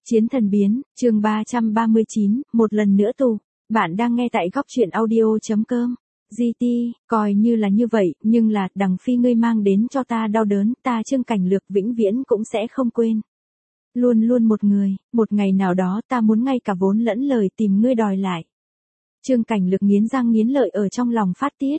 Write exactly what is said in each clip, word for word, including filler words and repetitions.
Chiến thần biến, chương ba trăm ba mươi chín, một lần nữa tù. Bạn đang nghe tại góc truyện audio.com. giê tê, coi như là như vậy, nhưng là, Đằng Phi ngươi mang đến cho ta đau đớn, ta Trương Cảnh Lược vĩnh viễn cũng sẽ không quên. Luôn luôn một người, một ngày nào đó ta muốn ngay cả vốn lẫn lời tìm ngươi đòi lại. Trương Cảnh Lược nghiến răng nghiến lợi ở trong lòng phát tiết.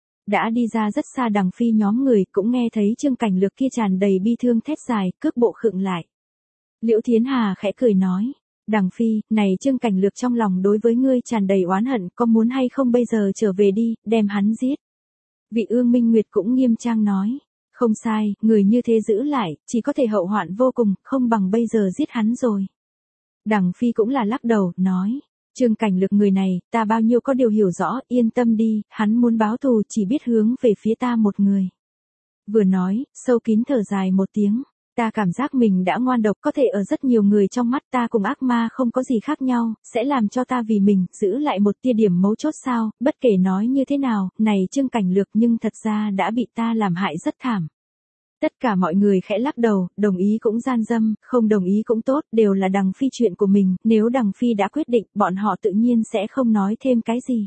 Đã đi ra rất xa Đằng Phi nhóm người cũng nghe thấy Trương Cảnh Lược kia tràn đầy bi thương thét dài, cước bộ khựng lại. Liễu Thiến Hà khẽ cười nói, Đằng Phi, này Trương Cảnh Lược trong lòng đối với ngươi tràn đầy oán hận, có muốn hay không bây giờ trở về đi, đem hắn giết. Vị Ương Minh Nguyệt cũng nghiêm trang nói, không sai, người như thế giữ lại, chỉ có thể hậu hoạn vô cùng, không bằng bây giờ giết hắn rồi. Đằng Phi cũng là lắc đầu, nói, Trương Cảnh Lược người này, ta bao nhiêu có điều hiểu rõ, yên tâm đi, hắn muốn báo thù chỉ biết hướng về phía ta một người. Vừa nói, sâu kín thở dài một tiếng. Ta cảm giác mình đã ngoan độc, có thể ở rất nhiều người trong mắt ta cùng ác ma không có gì khác nhau, sẽ làm cho ta vì mình, giữ lại một tia điểm mấu chốt sao, bất kể nói như thế nào, này Trương Cảnh Lược nhưng thật ra đã bị ta làm hại rất thảm. Tất cả mọi người khẽ lắc đầu, đồng ý cũng gian dâm, không đồng ý cũng tốt, đều là Đằng Phi chuyện của mình, nếu Đằng Phi đã quyết định, bọn họ tự nhiên sẽ không nói thêm cái gì.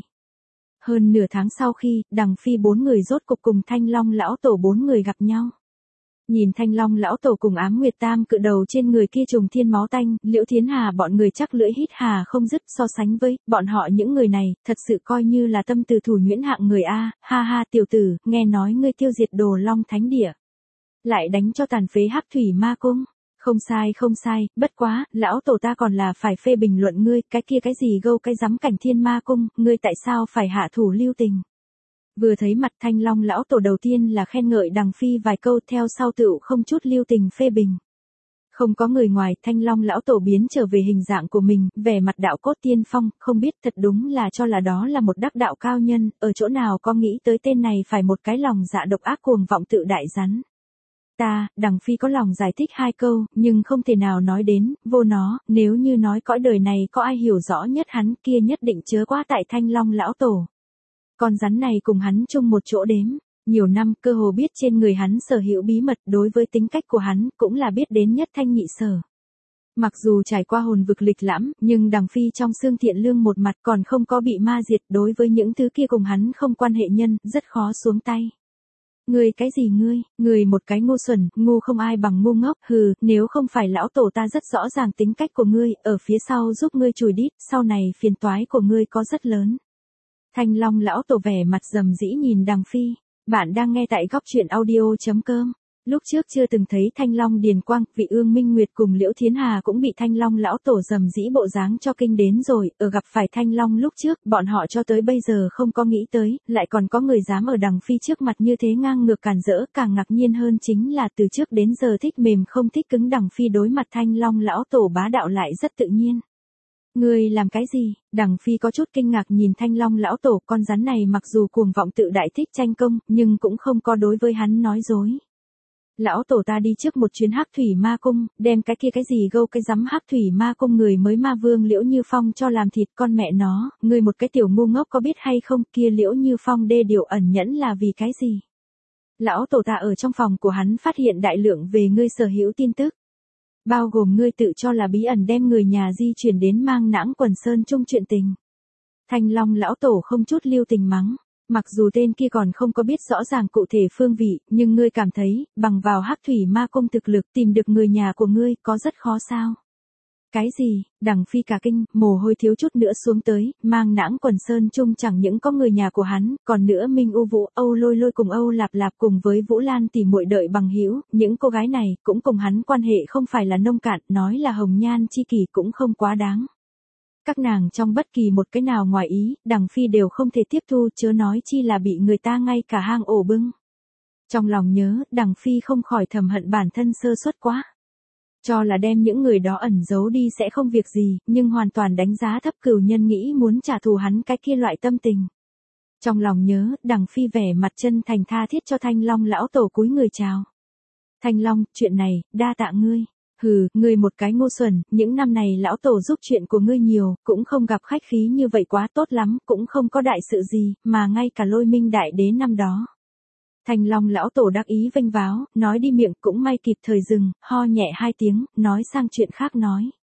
Hơn nửa tháng sau khi, Đằng Phi bốn người rốt cục cùng Thanh Long lão tổ bốn người gặp nhau. Nhìn Thanh Long lão tổ cùng Ám Nguyệt Tam cự đầu trên người kia trùng thiên máu tanh, Liễu Thiến Hà bọn người chắc lưỡi hít hà không dứt, so sánh với bọn họ những người này, thật sự coi như là tâm từ thủ nhuyễn hạng người a, ha ha tiểu tử, nghe nói ngươi tiêu diệt Đồ Long Thánh Địa, lại đánh cho tàn phế Hắc Thủy Ma Cung. Không sai không sai, bất quá, lão tổ ta còn là phải phê bình luận ngươi, cái kia cái gì gâu cái giám Cảnh Thiên Ma Cung, ngươi tại sao phải hạ thủ lưu tình. Vừa thấy mặt Thanh Long lão tổ đầu tiên là khen ngợi Đằng Phi vài câu, theo sau tựu không chút lưu tình phê bình. Không có người ngoài, Thanh Long lão tổ biến trở về hình dạng của mình, vẻ mặt đạo cốt tiên phong, không biết thật đúng là cho là đó là một đắc đạo cao nhân, ở chỗ nào có nghĩ tới tên này phải một cái lòng dạ độc ác cuồng vọng tự đại rắn. Ta, Đằng Phi có lòng giải thích hai câu, nhưng không thể nào nói đến, vô nó, nếu như nói cõi đời này có ai hiểu rõ nhất hắn kia nhất định chớ quá tại Thanh Long lão tổ. Con rắn này cùng hắn chung một chỗ đếm, nhiều năm cơ hồ biết trên người hắn sở hữu bí mật, đối với tính cách của hắn cũng là biết đến nhất thanh nhị sở. Mặc dù trải qua hồn vực lịch lãm, nhưng Đằng Phi trong xương thiện lương một mặt còn không có bị ma diệt, đối với những thứ kia cùng hắn không quan hệ nhân, rất khó xuống tay. Ngươi cái gì ngươi, ngươi một cái ngu xuẩn, ngu không ai bằng ngu ngốc, hừ, nếu không phải lão tổ ta rất rõ ràng tính cách của ngươi, ở phía sau giúp ngươi chùi đít, sau này phiền toái của ngươi có rất lớn. Thanh Long lão tổ vẻ mặt rầm rĩ nhìn Đằng Phi, bạn đang nghe tại góc truyện audio.com. Lúc trước chưa từng thấy Thanh Long điền quang, vị Ương Minh Nguyệt cùng Liễu Thiến Hà cũng bị Thanh Long lão tổ rầm rĩ bộ dáng cho kinh đến rồi, ở gặp phải Thanh Long lúc trước, bọn họ cho tới bây giờ không có nghĩ tới, lại còn có người dám ở Đằng Phi trước mặt như thế ngang ngược càn rỡ, càng ngạc nhiên hơn chính là từ trước đến giờ thích mềm không thích cứng Đằng Phi đối mặt Thanh Long lão tổ bá đạo lại rất tự nhiên. Ngươi làm cái gì? Đằng Phi có chút kinh ngạc nhìn Thanh Long lão tổ, con rắn này mặc dù cuồng vọng tự đại thích tranh công, nhưng cũng không có đối với hắn nói dối. Lão tổ ta đi trước một chuyến Hắc Thủy Ma Cung, đem cái kia cái gì gâu cái giám Hắc Thủy Ma Cung người mới ma vương Liễu Như Phong cho làm thịt, con mẹ nó, ngươi một cái tiểu ngu ngốc có biết hay không, kia Liễu Như Phong đê điều ẩn nhẫn là vì cái gì? Lão tổ ta ở trong phòng của hắn phát hiện đại lượng về ngươi sở hữu tin tức. Bao gồm ngươi tự cho là bí ẩn đem người nhà di chuyển đến Mang Nãng Quần Sơn chung chuyện tình. Thanh Long lão tổ không chút lưu tình mắng, mặc dù tên kia còn không có biết rõ ràng cụ thể phương vị, nhưng ngươi cảm thấy, bằng vào Hắc Thủy Ma Cung thực lực tìm được người nhà của ngươi có rất khó sao? Cái gì? Đằng Phi cả kinh, mồ hôi thiếu chút nữa xuống tới, Mang Nãng Quần Sơn chung chẳng những có người nhà của hắn, còn nữa Minh U Vũ, Âu Lôi Lôi cùng Âu Lạp Lạp cùng với Vũ Lan tỉ muội đợi bằng hữu, những cô gái này cũng cùng hắn quan hệ không phải là nông cạn, nói là hồng nhan chi kỷ cũng không quá đáng. Các nàng trong bất kỳ một cái nào ngoài ý, Đằng Phi đều không thể tiếp thu, chớ nói chi là bị người ta ngay cả hang ổ bưng. Trong lòng nhớ, Đằng Phi không khỏi thầm hận bản thân sơ suất quá. Cho là đem những người đó ẩn giấu đi sẽ không việc gì, nhưng hoàn toàn đánh giá thấp cửu nhân nghĩ muốn trả thù hắn cái kia loại tâm tình. Trong lòng nhớ, Đằng Phi vẻ mặt chân thành tha thiết cho Thanh Long lão tổ cúi người chào. Thanh Long, chuyện này, đa tạ ngươi. Hừ, ngươi một cái ngu xuẩn, những năm này lão tổ giúp chuyện của ngươi nhiều, cũng không gặp khách khí như vậy quá tốt lắm, cũng không có đại sự gì, mà ngay cả Lôi Minh đại đế năm đó. Thanh Long lão tổ đắc ý vênh váo, nói đi miệng cũng may kịp thời dừng, ho nhẹ hai tiếng, nói sang chuyện khác nói.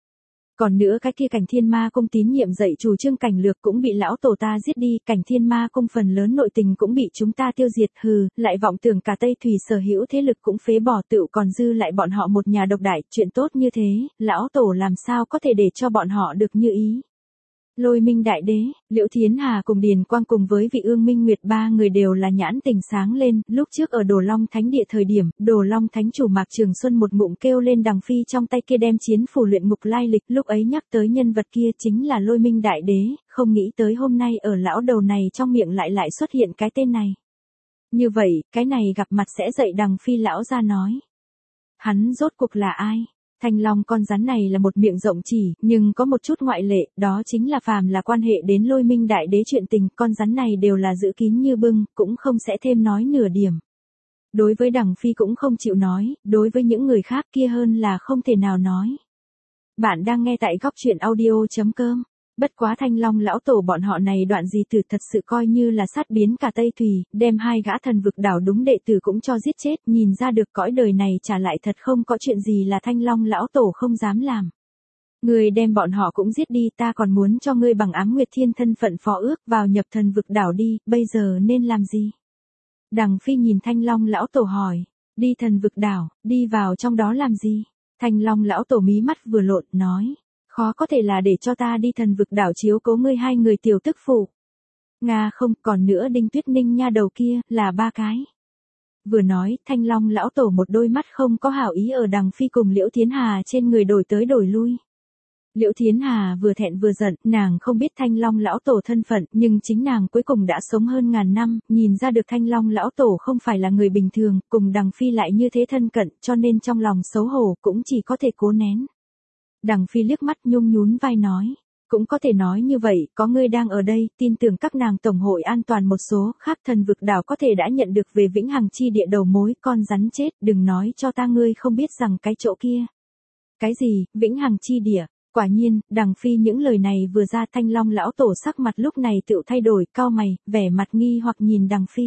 Còn nữa cái kia Cảnh Thiên Ma Cung tín nhiệm dạy chủ Trương Cảnh Lược cũng bị lão tổ ta giết đi, Cảnh Thiên Ma Cung phần lớn nội tình cũng bị chúng ta tiêu diệt, hừ, lại vọng tưởng cả Tây Thủy sở hữu thế lực cũng phế bỏ, tựu còn dư lại bọn họ một nhà độc đại, chuyện tốt như thế, lão tổ làm sao có thể để cho bọn họ được như ý. Lôi Minh Đại Đế, Liễu Thiến Hà cùng Điền Quang cùng với vị Ương Minh Nguyệt ba người đều là nhãn tình sáng lên, lúc trước ở Đồ Long Thánh Địa thời điểm, Đồ Long Thánh chủ Mạc Trường Xuân một ngụm kêu lên Đằng Phi trong tay kia đem chiến phù luyện ngục lai lịch, lúc ấy nhắc tới nhân vật kia chính là Lôi Minh Đại Đế, không nghĩ tới hôm nay ở lão đầu này trong miệng lại lại xuất hiện cái tên này. Như vậy, cái này gặp mặt sẽ dạy Đằng Phi lão ra nói. Hắn rốt cuộc là ai? Thanh Long con rắn này là một miệng rộng chỉ, nhưng có một chút ngoại lệ, đó chính là phàm là quan hệ đến Lôi Minh Đại Đế chuyện tình, con rắn này đều là giữ kín như bưng, cũng không sẽ thêm nói nửa điểm. Đối với Đằng Phi cũng không chịu nói, đối với những người khác kia hơn là không thể nào nói. Bạn đang nghe tại góc truyện audio chấm com. Bất quá Thanh Long lão tổ bọn họ này đoạn gì tử thật sự coi như là sát biến cả Tây Thủy, đem hai gã thần vực đảo đúng đệ tử cũng cho giết chết, nhìn ra được cõi đời này trả lại thật không có chuyện gì là Thanh Long lão tổ không dám làm. Ngươi đem bọn họ cũng giết đi, ta còn muốn cho ngươi bằng Ám Nguyệt Thiên thân phận phó ước vào nhập thần vực đảo đi, bây giờ nên làm gì? Đằng Phi nhìn Thanh Long lão tổ hỏi, đi thần vực đảo, đi vào trong đó làm gì? Thanh Long lão tổ mí mắt vừa lộn, nói. Khó có thể là để cho ta đi thần vực đảo chiếu cố ngươi hai người tiểu tức phụ. Nga không, còn nữa Đinh Tuyết Ninh nha đầu kia, là ba cái. Vừa nói, Thanh Long lão tổ một đôi mắt không có hảo ý ở Đằng Phi cùng Liễu Thiến Hà trên người đổi tới đổi lui. Liễu Thiến Hà vừa thẹn vừa giận, nàng không biết Thanh Long lão tổ thân phận, nhưng chính nàng cuối cùng đã sống hơn ngàn năm, nhìn ra được Thanh Long lão tổ không phải là người bình thường, cùng Đằng Phi lại như thế thân cận, cho nên trong lòng xấu hổ cũng chỉ có thể cố nén. Đằng Phi liếc mắt nhung nhún vai nói, cũng có thể nói như vậy, có ngươi đang ở đây, tin tưởng các nàng tổng hội an toàn một số, khác thần vực đảo có thể đã nhận được về Vĩnh Hằng chi địa đầu mối, con rắn chết, đừng nói cho ta ngươi không biết rằng cái chỗ kia. Cái gì, Vĩnh Hằng chi địa? Quả nhiên, Đằng Phi những lời này vừa ra, Thanh Long lão tổ sắc mặt lúc này tự thay đổi, cau mày, vẻ mặt nghi hoặc nhìn Đằng Phi.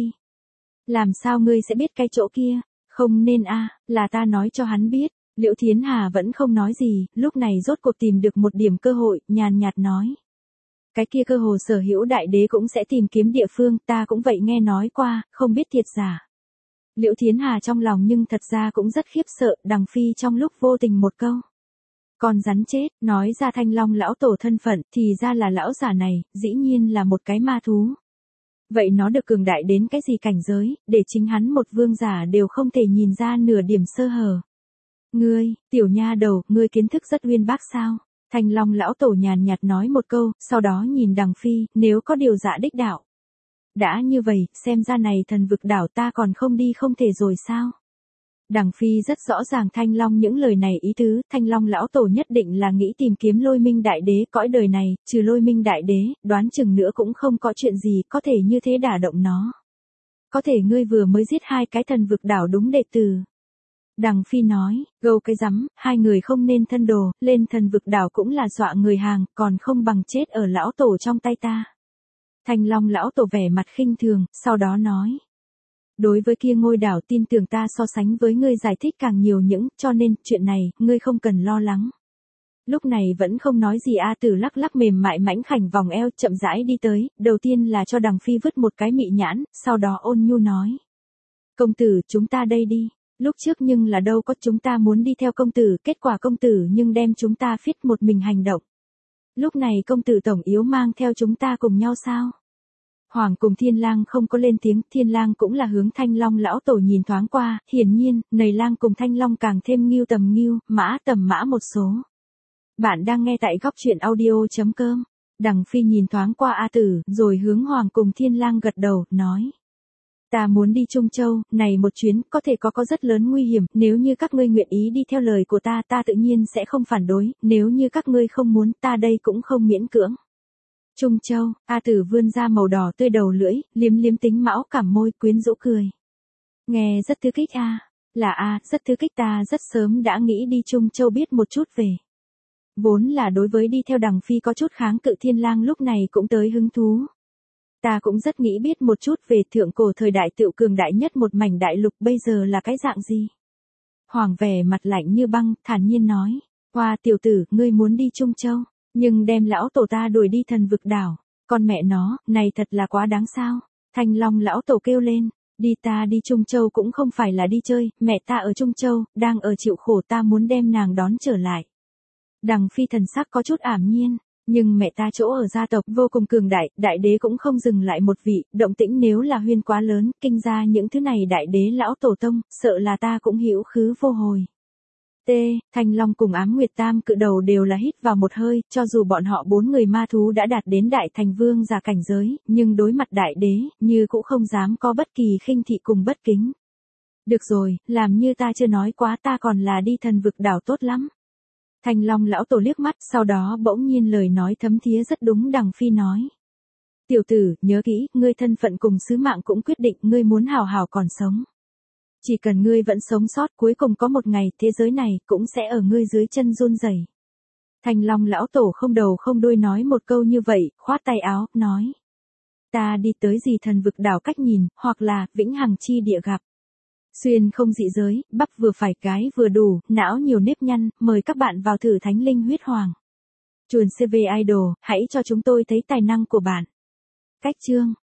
Làm sao ngươi sẽ biết cái chỗ kia? Không nên a, là ta nói cho hắn biết. Liễu Thiến Hà vẫn không nói gì, lúc này rốt cuộc tìm được một điểm cơ hội, nhàn nhạt nói. Cái kia cơ hồ sở hữu đại đế cũng sẽ tìm kiếm địa phương, ta cũng vậy nghe nói qua, không biết thiệt giả. Liễu Thiến Hà trong lòng nhưng thật ra cũng rất khiếp sợ, Đằng Phi trong lúc vô tình một câu. Con rắn chết, nói ra Thanh Long lão tổ thân phận, thì ra là lão giả này, dĩ nhiên là một cái ma thú. Vậy nó được cường đại đến cái gì cảnh giới, để chính hắn một vương giả đều không thể nhìn ra nửa điểm sơ hở. Ngươi, tiểu nha đầu, ngươi kiến thức rất uyên bác sao? Thanh Long lão tổ nhàn nhạt nói một câu, sau đó nhìn Đằng Phi, nếu có điều dạ đích đạo. Đã như vậy, xem ra này thần vực đảo ta còn không đi không thể rồi sao? Đằng Phi rất rõ ràng Thanh Long những lời này ý tứ, Thanh Long lão tổ nhất định là nghĩ tìm kiếm Lôi Minh Đại Đế, cõi đời này, trừ Lôi Minh Đại Đế, đoán chừng nữa cũng không có chuyện gì có thể như thế đả động nó. Có thể ngươi vừa mới giết hai cái thần vực đảo đúng đệ tử. Đằng Phi nói, gâu cái rắm, hai người không nên thân đồ, lên thần vực đảo cũng là dọa người hàng, còn không bằng chết ở lão tổ trong tay ta. Thanh Long lão tổ vẻ mặt khinh thường, sau đó nói. Đối với kia ngôi đảo tin tưởng ta so sánh với ngươi giải thích càng nhiều những, cho nên, chuyện này, ngươi không cần lo lắng. Lúc này vẫn không nói gì A Tử lắc lắc mềm mại mãnh khảnh vòng eo chậm rãi đi tới, đầu tiên là cho Đằng Phi vứt một cái mị nhãn, sau đó ôn nhu nói. Công tử, chúng ta đây đi. Lúc trước nhưng là đâu có chúng ta muốn đi theo công tử, kết quả công tử nhưng đem chúng ta phiết một mình hành động. Lúc này công tử tổng yếu mang theo chúng ta cùng nhau sao? Hoàng cùng Thiên Lang không có lên tiếng, Thiên Lang cũng là hướng Thanh Long lão tổ nhìn thoáng qua, hiển nhiên, nầy Lang cùng Thanh Long càng thêm nghiêu tầm nghiêu, mã tầm mã một số. Bạn đang nghe tại góc truyện audio chấm com. Đằng Phi nhìn thoáng qua A Tử, rồi hướng Hoàng cùng Thiên Lang gật đầu, nói. Ta muốn đi Trung Châu, này một chuyến, có thể có có rất lớn nguy hiểm, nếu như các ngươi nguyện ý đi theo lời của ta, ta tự nhiên sẽ không phản đối, nếu như các ngươi không muốn, ta đây cũng không miễn cưỡng. Trung Châu, A Tử vươn ra màu đỏ tươi đầu lưỡi, liếm liếm tính mão cảm môi quyến rũ cười. Nghe rất thư kích a, là a, rất thư kích ta rất sớm đã nghĩ đi Trung Châu biết một chút về. Vốn là đối với đi theo Đằng Phi có chút kháng cự Thiên Lang lúc này cũng tới hứng thú. Ta cũng rất nghĩ biết một chút về thượng cổ thời đại tựu cường đại nhất một mảnh đại lục bây giờ là cái dạng gì. Hoàng vẻ mặt lạnh như băng, thản nhiên nói. Hoa tiểu tử, ngươi muốn đi Trung Châu, nhưng đem lão tổ ta đuổi đi thần vực đảo. Con mẹ nó, này thật là quá đáng sao. Thanh Long lão tổ kêu lên, đi ta đi Trung Châu cũng không phải là đi chơi, mẹ ta ở Trung Châu, đang ở chịu khổ, ta muốn đem nàng đón trở lại. Đằng Phi thần sắc có chút ảm nhiên, nhưng mẹ ta chỗ ở gia tộc vô cùng cường đại, đại đế cũng không dừng lại một vị, động tĩnh nếu là huyên quá lớn, kinh ra những thứ này đại đế lão tổ tông, sợ là ta cũng hữu khứ vô hồi. T, Thanh Long cùng Ám Nguyệt Tam cự đầu đều là hít vào một hơi, cho dù bọn họ bốn người ma thú đã đạt đến đại thành vương giả cảnh giới, nhưng đối mặt đại đế, như cũng không dám có bất kỳ khinh thị cùng bất kính. Được rồi, làm như ta chưa nói quá, ta còn là đi thần vực đảo tốt lắm. Thanh Long lão tổ liếc mắt, sau đó bỗng nhiên lời nói thấm thía rất đúng đằng Phi nói. Tiểu tử, nhớ kỹ, ngươi thân phận cùng sứ mạng cũng quyết định ngươi muốn hào hào còn sống. Chỉ cần ngươi vẫn sống sót, cuối cùng có một ngày thế giới này cũng sẽ ở ngươi dưới chân run rẩy. Thanh Long lão tổ không đầu không đuôi nói một câu như vậy, khoát tay áo, nói. Ta đi tới gì thần vực đảo cách nhìn, hoặc là vĩnh hằng chi địa gặp. Xuyên không dị giới, bắp vừa phải, cái vừa đủ, não nhiều nếp nhăn, mời các bạn vào thử Thánh Linh Huyết Hoàng. Chuồn xê vê Idol, hãy cho chúng tôi thấy tài năng của bạn. Cách chương